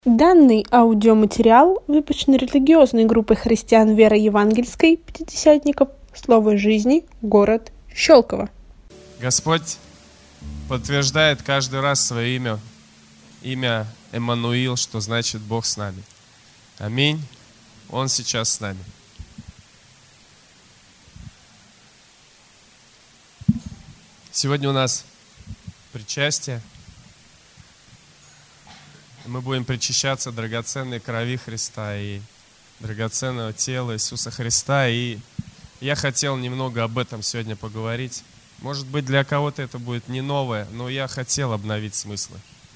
Данный аудиоматериал выпущен религиозной группой христиан Веры Евангельской Пятидесятников «Слово жизни», город Щелково. Господь подтверждает каждый раз свое имя Эммануил, что значит Бог с нами. Аминь. Он сейчас с нами. Сегодня у нас причастие. Мы будем причащаться драгоценной крови Христа и драгоценного тела Иисуса Христа. И я хотел немного об этом сегодня поговорить. Может быть, для кого-то это будет не новое, но я хотел обновить смыслы.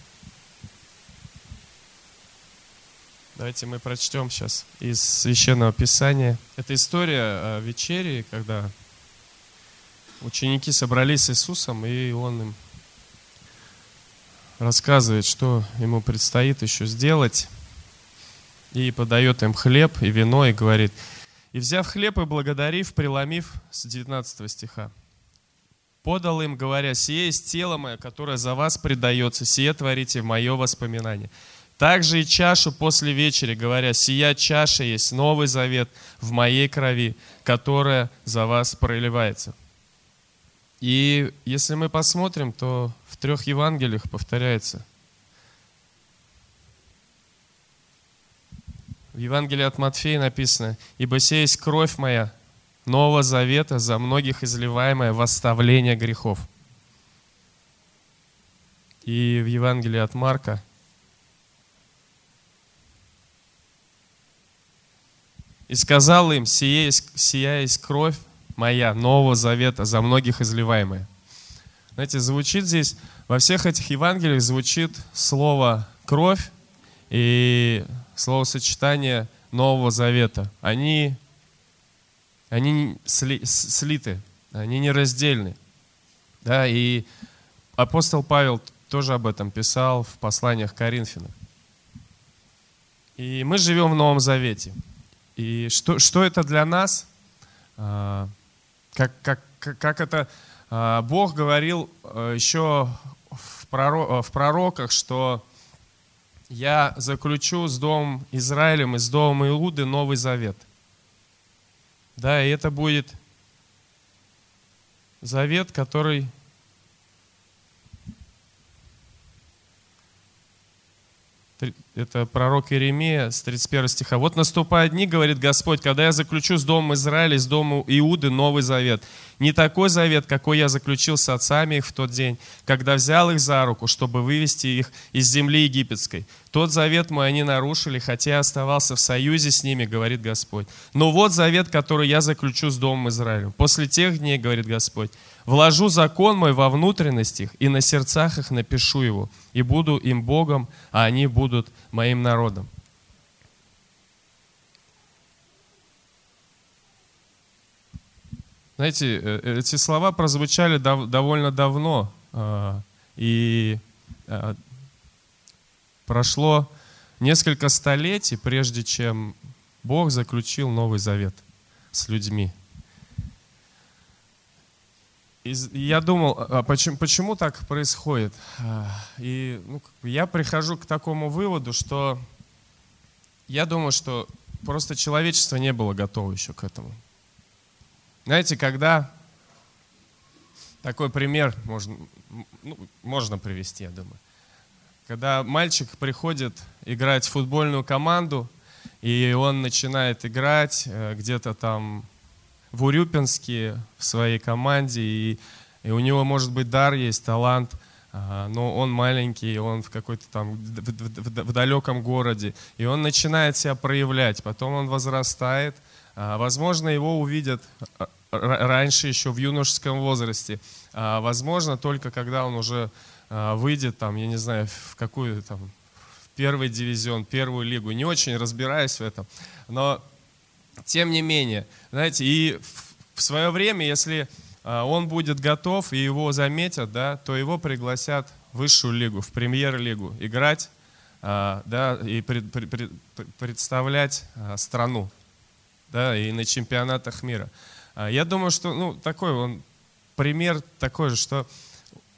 Давайте мы прочтем сейчас из Священного Писания. Это история о вечере, когда ученики собрались с Иисусом, и Он им рассказывает, что ему предстоит еще сделать, и подает им хлеб и вино, и говорит: «И взяв хлеб и благодарив, преломив», с 19 стиха, «подал им, говоря: сие есть тело мое, которое за вас предается, сие творите в мое воспоминание. Также и чашу после вечери, говоря: сия чаша есть новый завет в моей крови, которая за вас проливается». И если мы посмотрим, то в 3 Евангелиях повторяется. В Евангелии от Матфея написано: «Ибо сия есть кровь моя, нового завета, за многих изливаемая в оставление грехов». И в Евангелии от Марка: «И сказал им: сия есть кровь моя, нового завета, за многих изливаемая». Знаете, звучит здесь, во всех этих Евангелиях звучит слово «кровь» и словосочетание Нового Завета. Они слиты, они нераздельны. Да, и апостол Павел тоже об этом писал в посланиях к Коринфянам. И мы живем в Новом Завете. И что это для нас? Как это Бог говорил еще в пророках, что «Я заключу с Домом Израилем и с Домом Иуды Новый Завет». Да, и это будет завет, который это пророк Иеремия с 31 стиха. «Вот наступают дни, говорит Господь, когда я заключу с Домом Израиля и с Домом Иуды Новый Завет. Не такой завет, какой я заключил с отцами их в тот день, когда взял их за руку, чтобы вывести их из земли египетской. Тот завет мой они нарушили, хотя я оставался в союзе с ними, говорит Господь. Но вот завет, который я заключу с Домом Израиля. После тех дней, говорит Господь, вложу закон мой во внутренность их, и на сердцах их напишу его, и буду им Богом, а они будут моим народом». Знаете, эти слова прозвучали довольно давно, и прошло несколько столетий, прежде чем Бог заключил Новый Завет с людьми. И я думал, почему так происходит? И я прихожу к такому выводу, что я думаю, что просто человечество не было готово еще к этому. Знаете, когда такой пример можно привести, я думаю. Когда мальчик приходит играть в футбольную команду, и он начинает играть где-то там в Урюпинске в своей команде, и у него, может быть, дар есть, талант, но он маленький, он в какой-то там в далеком городе, и он начинает себя проявлять, потом он возрастает, возможно, его увидят раньше, еще в юношеском возрасте, возможно, только когда он уже выйдет, там, я не знаю, в какую там, в первый дивизион, первую лигу, не очень разбираюсь в этом, но тем не менее, знаете, и в свое время, если он будет готов и его заметят, да, то его пригласят в высшую лигу, в премьер-лигу играть, да, и представлять страну, да, и на чемпионатах мира. Я думаю, что такой он пример такой же, что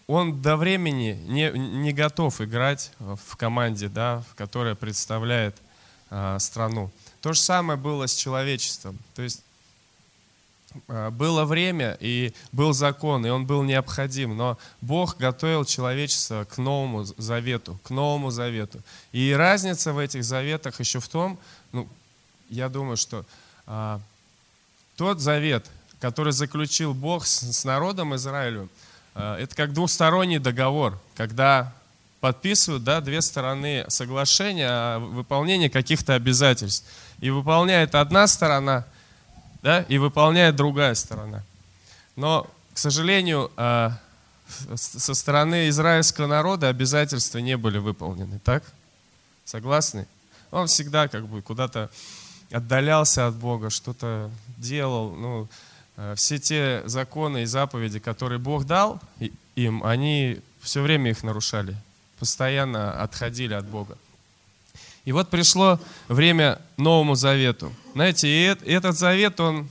он до времени не готов играть в команде, да, которая представляет страну. То же самое было с человечеством. То есть было время и был закон, и он был необходим, но Бог готовил человечество к Новому Завету, И разница в этих заветах еще в том, я думаю, что тот завет, который заключил Бог с народом Израилю, это как двусторонний договор, когда подписывают, да, две стороны соглашения о выполнении каких-то обязательств. И выполняет одна сторона, да, и выполняет другая сторона. Но, к сожалению, со стороны израильского народа обязательства не были выполнены. Так? Согласны? Он всегда как бы куда-то отдалялся от Бога, что-то делал. Все те законы и заповеди, которые Бог дал им, они все время их нарушали, постоянно отходили от Бога. И вот пришло время Новому Завету. Знаете, и этот завет, он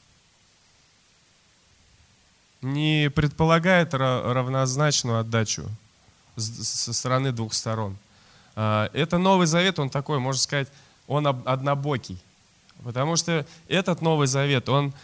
не предполагает равнозначную отдачу со стороны двух сторон. Это Новый Завет, он такой, можно сказать, он однобокий. Потому что этот Новый Завет, он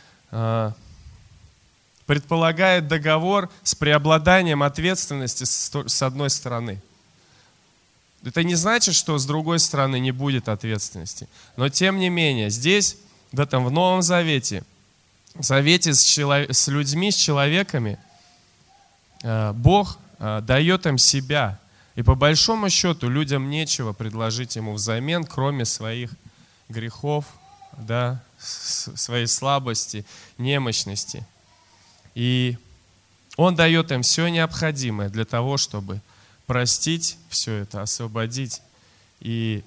предполагает договор с преобладанием ответственности с одной стороны. Это не значит, что с другой стороны не будет ответственности. Но тем не менее, здесь, в Новом Завете, в завете с людьми, с человеками, Бог дает им себя. И по большому счету людям нечего предложить ему взамен, кроме своих грехов, да, своей слабости, немощности. И Он дает им все необходимое для того, чтобы простить все это, освободить. И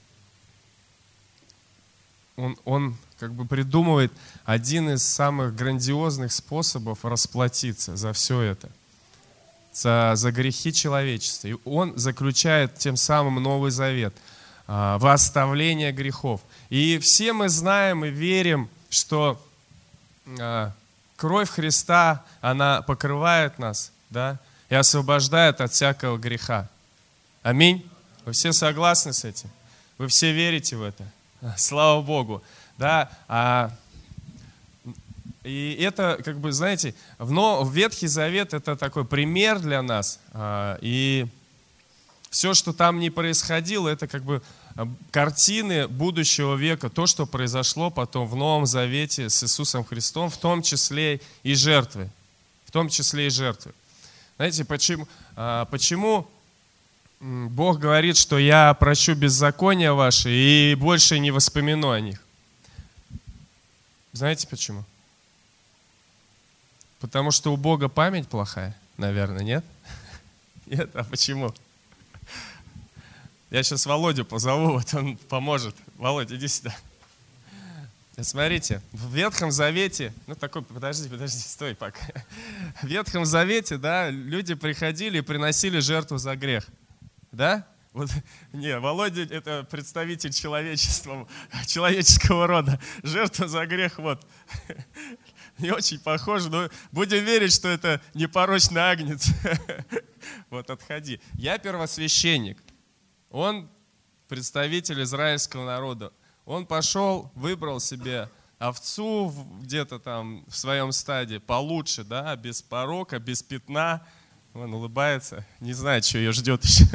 Он как бы придумывает один из самых грандиозных способов расплатиться за все это, за грехи человечества. И Он заключает тем самым Новый Завет, во оставление грехов. И все мы знаем и верим, что кровь Христа, она покрывает нас, да, и освобождает от всякого греха. Аминь. Вы все согласны с этим? Вы все верите в это? Слава Богу. Да, и это, как бы, знаете, в Ветхий Завет это такой пример для нас. И все, что там не происходило, это как бы картины будущего века, то, что произошло потом в Новом Завете с Иисусом Христом, в том числе и жертвы. В том числе и жертвы. Знаете, почему Бог говорит, что я прощу беззакония ваши и больше не воспомяну о них? Знаете почему? Потому что у Бога память плохая, наверное, нет? Нет? А почему? Я сейчас Володю позову, вот он поможет. Володь, иди сюда. Смотрите, в Ветхом Завете, подожди, стой пока. В Ветхом Завете, да, люди приходили и приносили жертву за грех. Да? Вот, Володя — это представитель человеческого рода. Жертва за грех, вот. Не очень похоже, но будем верить, что это непорочный агнец. Вот, отходи. Я первосвященник. Он представитель израильского народа. Он пошел, выбрал себе овцу где-то там в своем стаде получше, да, без порока, без пятна. Он улыбается, не знает, что ее ждет еще.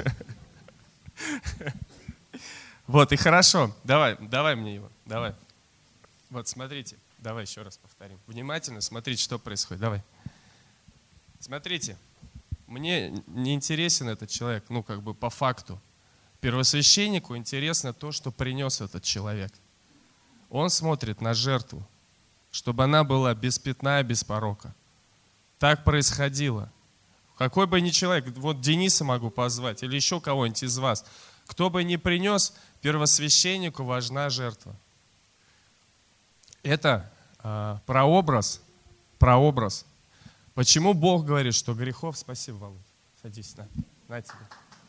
Вот, и хорошо. Давай мне его. Давай. Вот, смотрите. Давай еще раз повторим. Внимательно смотрите, что происходит. Давай. Смотрите. Мне не интересен этот человек, как бы по факту. Первосвященнику интересно то, что принес этот человек. Он смотрит на жертву, чтобы она была без пятна и без порока. Так происходило. Какой бы ни человек, вот Дениса могу позвать, или еще кого-нибудь из вас, кто бы ни принес, первосвященнику важна жертва. Это прообраз. Почему Бог говорит, что грехов... Спасибо, Володь. Садись, на тебе.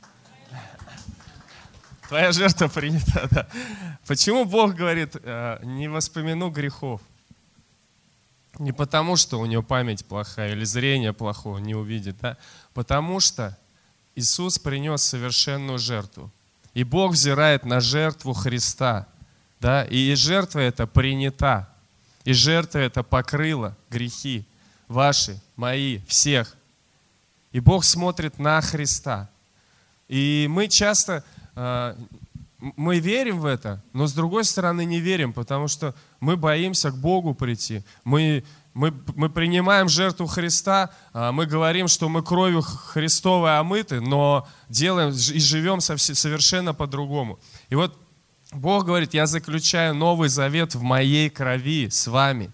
Твоя жертва принята, да. Почему Бог говорит, не воспомяну грехов? Не потому, что у него память плохая или зрение плохое, не увидит, да? Потому что Иисус принес совершенную жертву. И Бог взирает на жертву Христа, да? И жертва эта принята. И жертва эта покрыла грехи ваши, мои, всех. И Бог смотрит на Христа. И мы часто, мы верим в это, но с другой стороны не верим, потому что мы боимся к Богу прийти. Мы принимаем жертву Христа, мы говорим, что мы кровью Христовой омыты, но делаем и живем совершенно по-другому. И вот Бог говорит: я заключаю новый завет в моей крови с вами.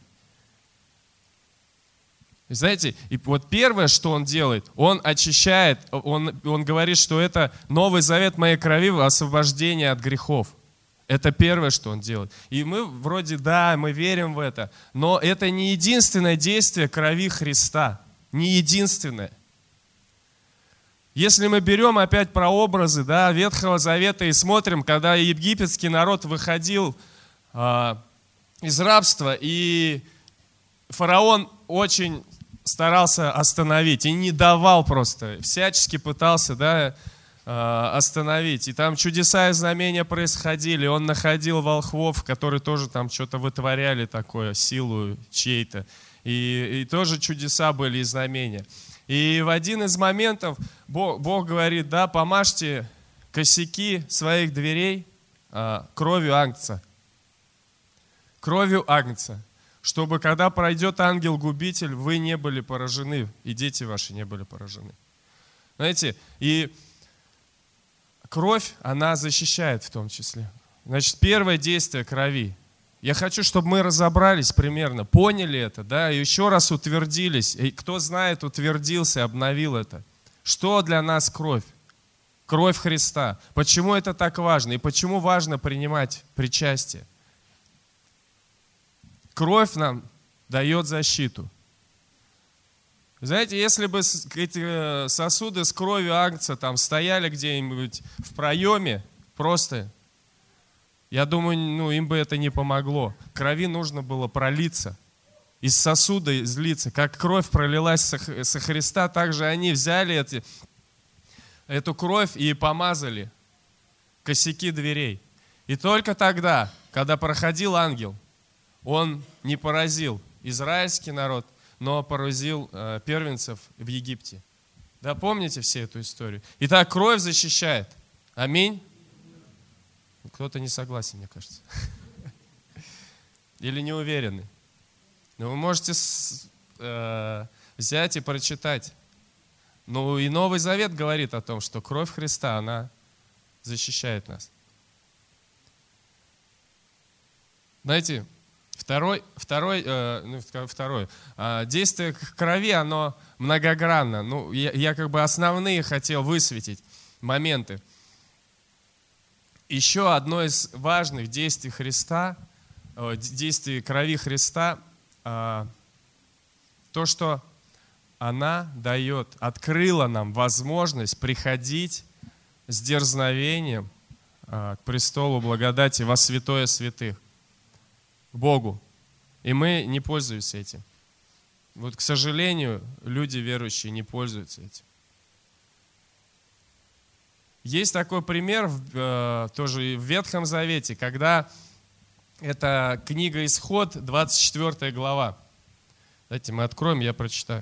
И знаете, и вот первое, что Он делает, Он очищает, он говорит, что это новый завет в моей крови, освобождение от грехов. Это первое, что Он делает. И мы вроде, да, мы верим в это, но это не единственное действие крови Христа. Не единственное. Если мы берем опять прообразы, да, Ветхого Завета и смотрим, когда египетский народ выходил из рабства, и фараон очень старался остановить и не давал просто, всячески пытался, да, остановить. И там чудеса и знамения происходили. Он находил волхвов, которые тоже там что-то вытворяли такое, силу чьей-то. И тоже чудеса были и знамения. И в один из моментов Бог говорит: да, помажьте косяки своих дверей кровью агнца. Кровью агнца. Чтобы когда пройдет ангел-губитель, вы не были поражены, и дети ваши не были поражены. Знаете, и кровь, она защищает в том числе. Значит, первое действие крови. Я хочу, чтобы мы разобрались примерно, поняли это, да, и еще раз утвердились. И кто знает, утвердился, обновил это. Что для нас кровь? Кровь Христа. Почему это так важно? И почему важно принимать причастие? Кровь нам дает защиту. Знаете, если бы эти сосуды с кровью агнца там стояли где-нибудь в проеме, просто, я думаю, им бы это не помогло. Крови нужно было пролиться, из сосуда излиться. Как кровь пролилась со Христа, так же они взяли эту кровь и помазали косяки дверей. И только тогда, когда проходил ангел, он не поразил израильский народ, но поразил первенцев в Египте. Да, помните все эту историю? Итак, кровь защищает. Аминь. Кто-то не согласен, мне кажется. Или не уверенный. Но вы можете взять и прочитать. Ну и Новый Завет говорит о том, что кровь Христа, она защищает нас. Знаете, Второе действие крови, оно многогранно. Ну, я как бы основные хотел высветить моменты. Еще одно из важных действий Христа, действий крови Христа, то, что она открыла нам возможность приходить с дерзновением к престолу благодати во святое святых. Богу. И мы не пользуемся этим. Вот, к сожалению, люди верующие не пользуются этим. Есть такой пример тоже в Ветхом Завете, когда это книга Исход, 24 глава. Давайте мы откроем, я прочитаю.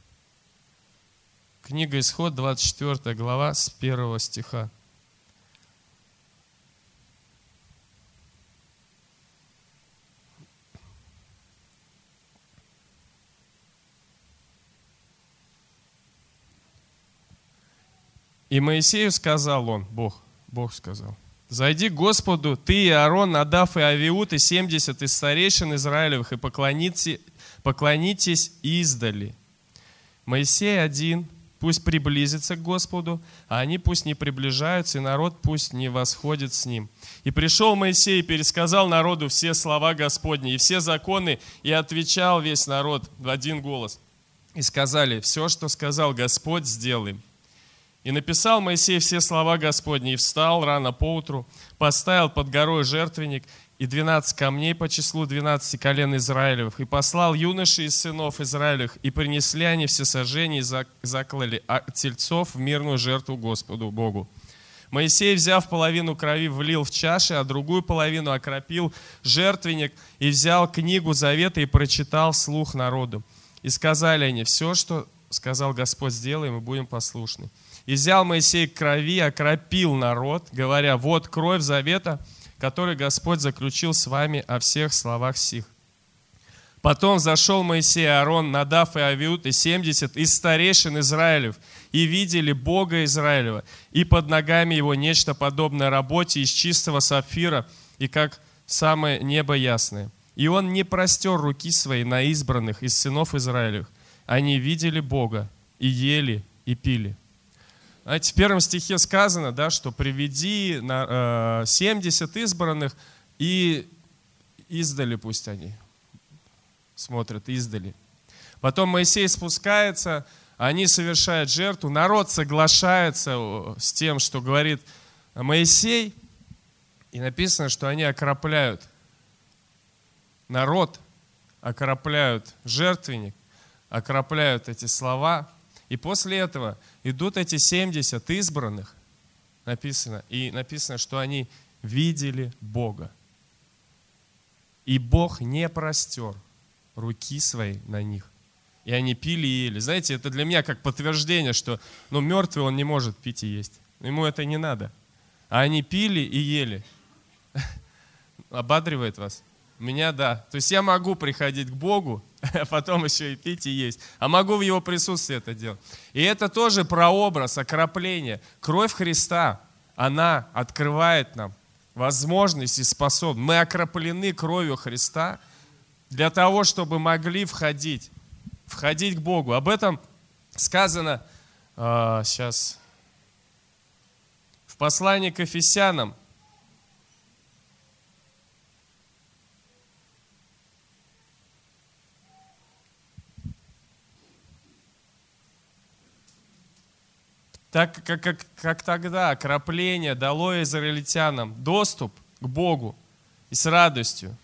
Книга Исход, 24 глава, с 1 стиха. И Моисею сказал он, Бог сказал: «Зайди к Господу, ты и Аарон, Надав и Авиуд, и 70 из старейшин Израилевых, и поклонитесь издали. Моисей один, пусть приблизится к Господу, а они пусть не приближаются, и народ пусть не восходит с ним». И пришел Моисей и пересказал народу все слова Господни и все законы, и отвечал весь народ в один голос. И сказали: «Все, что сказал Господь, сделаем». И написал Моисей все слова Господни, и встал рано поутру, поставил под горой жертвенник, и 12 камней по числу 12 колен Израилевых, и послал юношей из сынов Израилевых, и принесли они всесожжение, и заклали тельцов в мирную жертву Господу Богу. Моисей, взяв половину крови, влил в чаши, а другую половину окропил жертвенник, и взял книгу завета и прочитал вслух народу. И сказали они: все, что сказал Господь, сделаем, и будем послушны. И взял Моисей крови, окропил народ, говоря: вот кровь завета, который Господь заключил с вами о всех словах сих. Потом зашел Моисей, Аарон, Надав и Авиуд, и 70 из старейшин Израилев, и видели Бога Израилева, и под ногами его нечто подобное работе из чистого сапфира, и как самое небо ясное. И он не простер руки свои на избранных из сынов Израилевых. Они видели Бога, и ели, и пили. Знаете, в первом стихе сказано, да, что приведи 70 избранных, и издали пусть они смотрят, издали. Потом Моисей спускается, они совершают жертву, народ соглашается с тем, что говорит Моисей, и написано, что они окропляют народ, окропляют жертвенник, окропляют эти слова, и после этого идут эти 70 избранных, написано, и написано, что они видели Бога. И Бог не простер руки свои на них. И они пили и ели. Знаете, это для меня как подтверждение, что мертвый он не может пить и есть. Ему это не надо. А они пили и ели. Ободривает вас? Меня да. То есть я могу приходить к Богу, а потом еще и пить и есть. А могу в Его присутствии это делать. И это тоже прообраз, окропление. Кровь Христа, она открывает нам возможность и способность. Мы окроплены кровью Христа для того, чтобы могли входить к Богу. Об этом сказано сейчас в послании к Ефесянам. Так как тогда окропление дало израильтянам доступ к Богу и с радостью.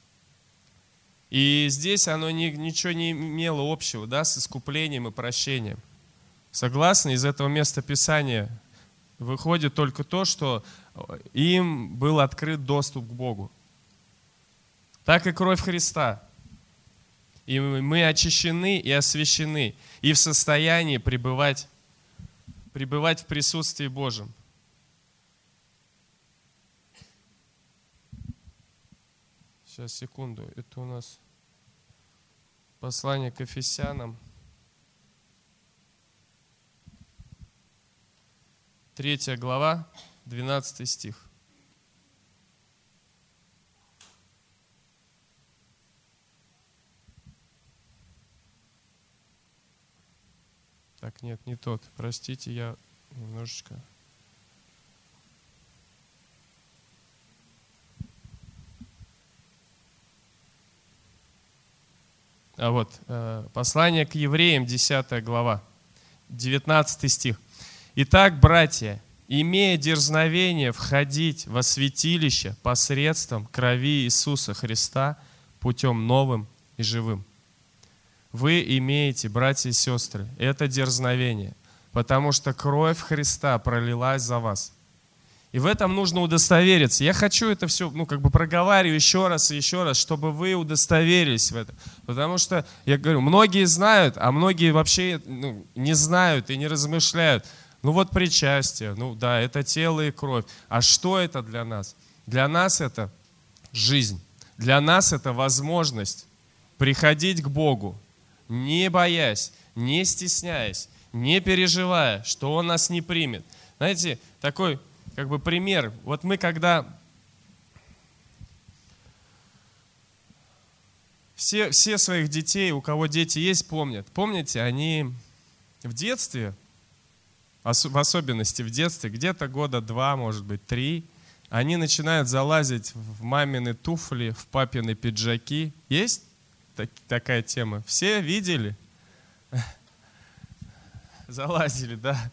И здесь оно ничего не имело общего, да, с искуплением и прощением. Согласны? Из этого места Писания выходит только то, что им был открыт доступ к Богу. Так и кровь Христа. И мы очищены и освящены, и в состоянии пребывать в присутствии Божьем. Сейчас, секунду. Это у нас послание к Ефесянам. 3 глава, 12 стих. Так, нет, не тот. Простите, я немножечко... А вот, послание к евреям, 10 глава, 19 стих. «Итак, братья, имея дерзновение входить во святилище посредством крови Иисуса Христа путем новым и живым». Вы имеете, братья и сестры, это дерзновение, потому что кровь Христа пролилась за вас. И в этом нужно удостовериться. Я хочу это все, проговариваю еще раз и еще раз, чтобы вы удостоверились в этом. Потому что, я говорю, многие знают, а многие вообще не знают и не размышляют. Причастие, да, это тело и кровь. А что это для нас? Для нас это жизнь. Для нас это возможность приходить к Богу, не боясь, не стесняясь, не переживая, что Он нас не примет. Знаете, такой пример. Вот мы когда... Все своих детей, у кого дети есть, помнят. Помните, они в детстве, в особенности в детстве, где-то года 2, может быть, 3, они начинают залазить в мамины туфли, в папины пиджаки. Есть такая тема? Все видели? Залазили, да.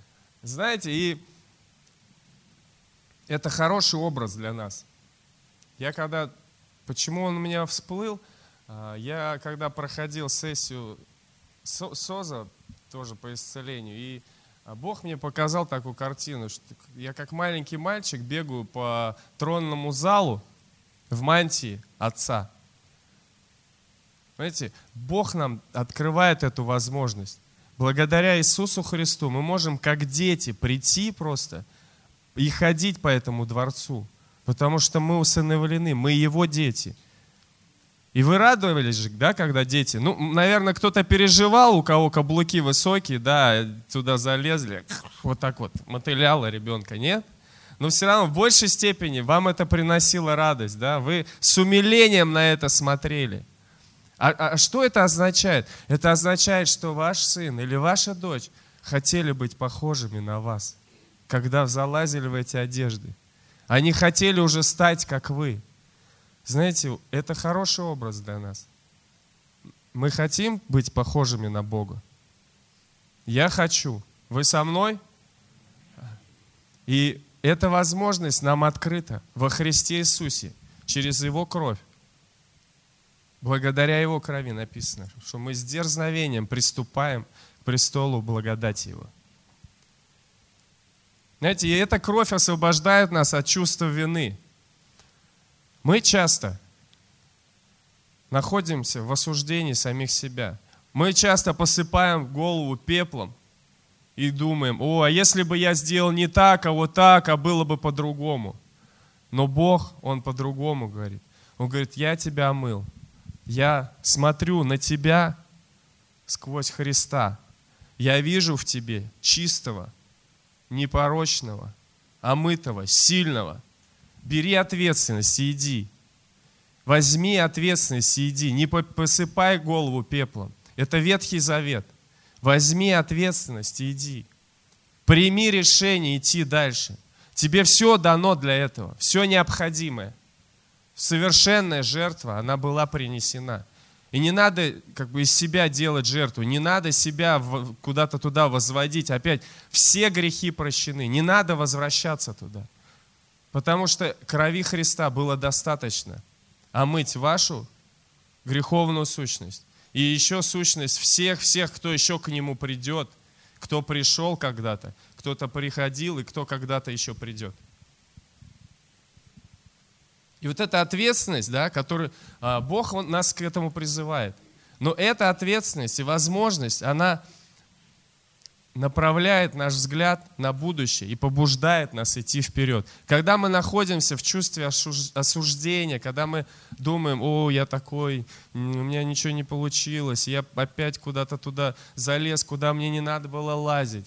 Знаете, и это хороший образ для нас. Почему он у меня всплыл? Я когда проходил сессию СОЗа, тоже по исцелению, и Бог мне показал такую картину, что я как маленький мальчик бегаю по тронному залу в мантии Отца. Понимаете, Бог нам открывает эту возможность. Благодаря Иисусу Христу мы можем как дети прийти просто и ходить по этому дворцу, потому что мы усыновлены, мы Его дети. И вы радовались же, да, когда дети, наверное, кто-то переживал, у кого каблуки высокие, да, туда залезли, вот так вот, мотыляло ребенка, нет? Но все равно в большей степени вам это приносило радость, да, вы с умилением на это смотрели. А что это означает? Это означает, что ваш сын или ваша дочь хотели быть похожими на вас, когда залазили в эти одежды. Они хотели уже стать, как вы. Знаете, это хороший образ для нас. Мы хотим быть похожими на Бога. Я хочу. Вы со мной? И эта возможность нам открыта во Христе Иисусе, через Его кровь. Благодаря Его крови написано, что мы с дерзновением приступаем к престолу благодати Его. Знаете, и эта кровь освобождает нас от чувства вины. Мы часто находимся в осуждении самих себя. Мы часто посыпаем голову пеплом и думаем: а если бы я сделал не так, а вот так, а было бы по-другому. Но Бог, Он по-другому говорит. Он говорит: я тебя омыл. Я смотрю на тебя сквозь Христа. Я вижу в тебе чистого, непорочного, омытого, сильного. Бери ответственность и иди. Возьми ответственность и иди. Не посыпай голову пеплом. Это Ветхий Завет. Возьми ответственность и иди. Прими решение идти дальше. Тебе все дано для этого. Все необходимое. Совершенная жертва, она была принесена. И не надо из себя делать жертву. Не надо себя куда-то туда возводить. Опять, все грехи прощены. Не надо возвращаться туда. Потому что крови Христа было достаточно омыть вашу греховную сущность. И еще сущность всех, кто еще к Нему придет, кто пришел когда-то, кто-то приходил и кто когда-то еще придет. И вот эта ответственность, да, которую Бог нас к этому призывает. Но эта ответственность и возможность, она направляет наш взгляд на будущее и побуждает нас идти вперед. Когда мы находимся в чувстве осуждения, когда мы думаем: я такой, у меня ничего не получилось, я опять куда-то туда залез, куда мне не надо было лазить,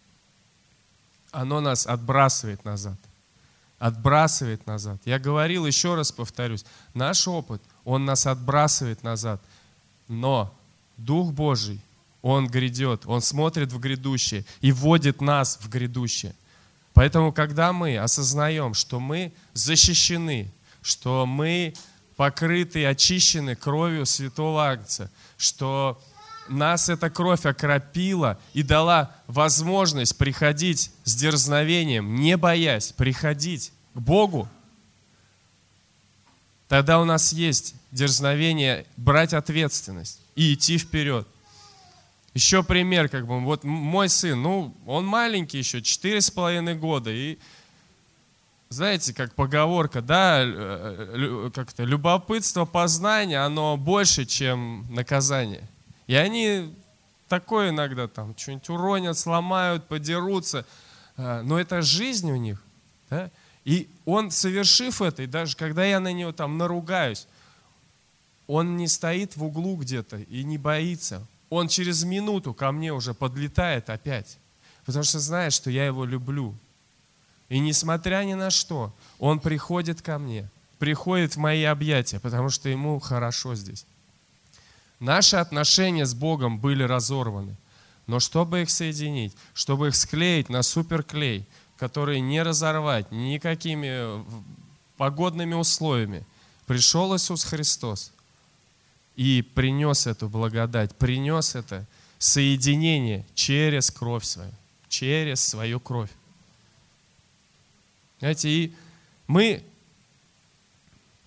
оно нас отбрасывает назад. Отбрасывает назад. Я говорил, еще раз повторюсь, наш опыт, он нас отбрасывает назад. Но Дух Божий, Он грядет, Он смотрит в грядущее и вводит нас в грядущее. Поэтому, когда мы осознаем, что мы защищены, что мы покрыты и очищены кровью святого Агнца, что нас эта кровь окропила и дала возможность приходить с дерзновением, не боясь, приходить к Богу, тогда у нас есть дерзновение брать ответственность и идти вперед. Еще пример, вот мой сын, он маленький еще, 4,5 года, и знаете, как поговорка, да, как-то любопытство, познание, оно больше, чем наказание. И они такое иногда там что-нибудь уронят, сломают, подерутся, но это жизнь у них, да? И он, совершив это, и даже когда я на него там наругаюсь, он не стоит в углу где-то и не боится. Он через минуту ко мне уже подлетает опять, потому что знает, что я его люблю. И несмотря ни на что, он приходит ко мне, приходит в мои объятия, потому что ему хорошо здесь. Наши отношения с Богом были разорваны, но чтобы их соединить, чтобы их склеить на суперклей, который не разорвать никакими погодными условиями, пришел Иисус Христос и принес эту благодать, принес это соединение через кровь свою, через свою кровь. Знаете, и мы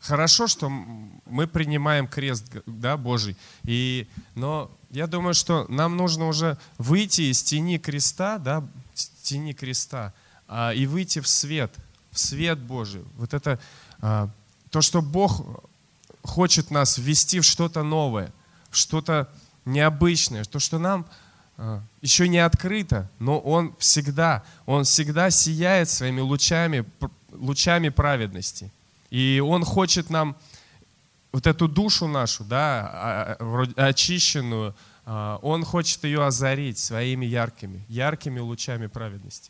хорошо, что мы принимаем крест, да, Божий. Но я думаю, что нам нужно уже выйти из тени креста, да, тени креста, и выйти в свет Божий. Вот это то, что Бог хочет нас ввести в что-то новое, в что-то необычное, то, что нам еще не открыто, но Он всегда сияет своими лучами праведности. И Он хочет нам вот эту душу нашу, да, очищенную, Он хочет ее озарить своими яркими лучами праведности.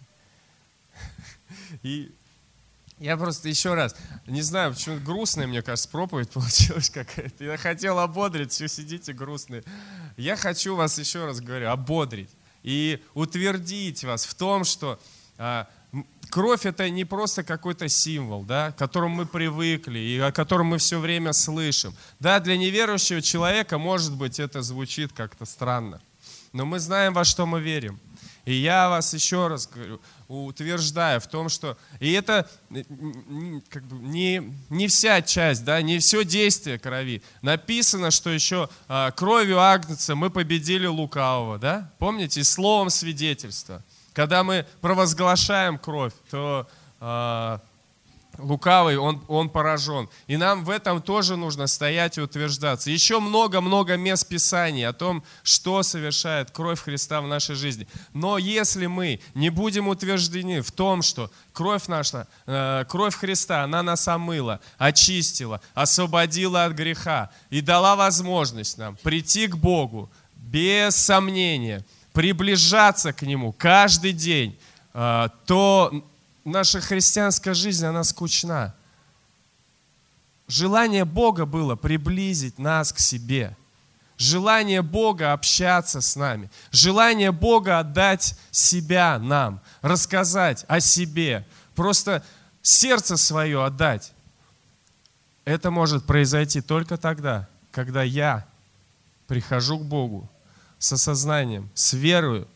И я просто еще раз, не знаю, почему грустная, мне кажется, проповедь получилась какая-то. Я хотел ободрить, все сидите грустные. Я хочу вас, еще раз говорю, ободрить и утвердить вас в том, что кровь — это не просто какой-то символ, да, к которому мы привыкли и о котором мы все время слышим. Да, для неверующего человека, может быть, это звучит как-то странно, но мы знаем, во что мы верим. И я вас еще раз говорю, утверждаю в том, что... И это как бы не вся часть, да, не все действие крови. Написано, что еще кровью Агнца мы победили лукавого. Да? Помните? И словом свидетельства. Когда мы провозглашаем кровь, то лукавый, он поражен. И нам в этом тоже нужно стоять и утверждаться. Еще много-много мест Писаний о том, что совершает кровь Христа в нашей жизни. Но если мы не будем утверждены в том, что кровь наша, кровь Христа, она нас омыла, очистила, освободила от греха и дала возможность нам прийти к Богу без сомнения, приближаться к Нему каждый день, то наша христианская жизнь, она скучна. Желание Бога было приблизить нас к себе. Желание Бога общаться с нами. Желание Бога отдать себя нам, рассказать о себе. Просто сердце свое отдать. Это может произойти только тогда, когда я прихожу к Богу с осознанием, с верою,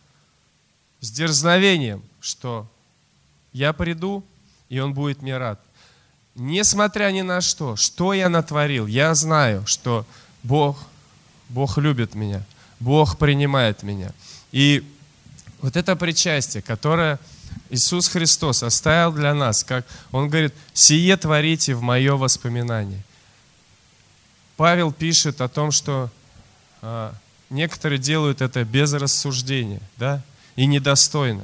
с дерзновением, что я приду, и Он будет мне рад. Несмотря ни на что я натворил, я знаю, что Бог любит меня, Бог принимает меня. И вот это причастие, которое Иисус Христос оставил для нас, как Он говорит, «Сие творите в мое воспоминание». Павел пишет о том, что некоторые делают это без рассуждения, да, и недостойно.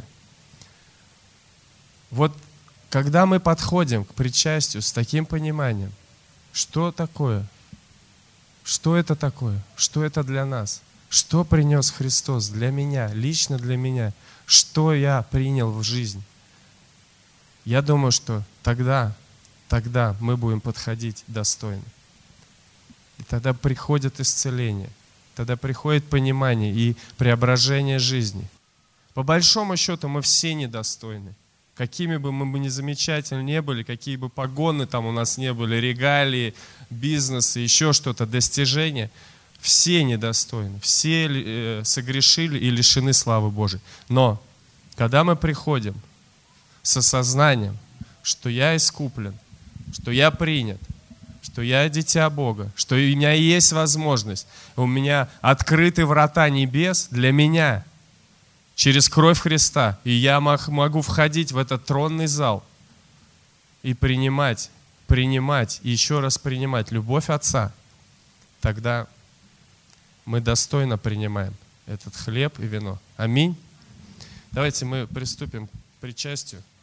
Вот когда мы подходим к причастию с таким пониманием, что такое? Что это такое? Что это для нас? Что принес Христос для меня, лично для меня? Что я принял в жизнь? Я думаю, что тогда мы будем подходить достойно. И тогда приходит исцеление, тогда приходит понимание и преображение жизни. По большому счету мы все недостойны. Какими бы мы ни замечательны не были, какие бы погоны там у нас не были, регалии, бизнесы, еще что-то, достижения, все недостойны, все согрешили и лишены славы Божией. Но когда мы приходим с осознанием, что я искуплен, что я принят, что я дитя Бога, что у меня есть возможность, у меня открыты врата небес для меня, через кровь Христа, и я могу входить в этот тронный зал и принимать, и еще раз принимать любовь Отца, тогда мы достойно принимаем этот хлеб и вино. Аминь. Давайте мы приступим к причастию.